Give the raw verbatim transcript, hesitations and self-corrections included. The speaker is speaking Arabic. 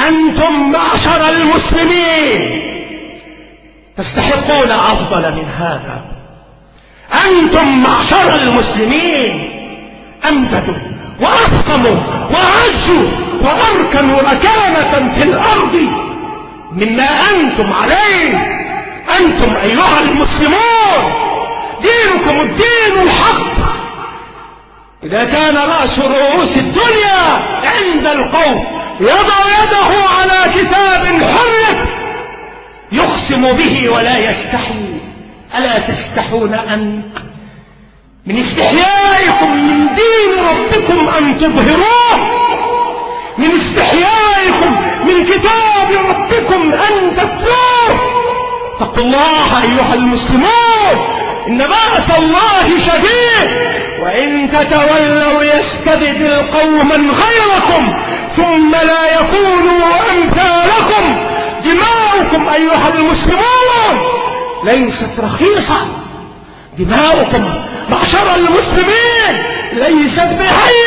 أنتم معشر المسلمين تستحقون أفضل من هذا. أنتم معشر المسلمين أمجدوا وأفخموا وأعزوا وأركنوا مكانة في الأرض مما أنتم عليه. أنتم أيها المسلمون دينكم الدين الحق. إذا كان رأس رؤوس الدنيا عند القوم يضع يده على كتاب حرف يقسم به ولا يستحي، ألا تستحون أنت من استحيائكم من دين ربكم أن تظهروه؟ من استحيائكم من كتاب ربكم أن تتلوه؟ اتقوا الله أيها المسلمون، إن بأس الله شديد، وإن تتولوا يستبدل قوما غيركم ثم لا يكونوا أمثالكم. دماؤكم أيها المسلمون ليست رخيصة، دماؤكم معشر المسلمين ليست بهينة.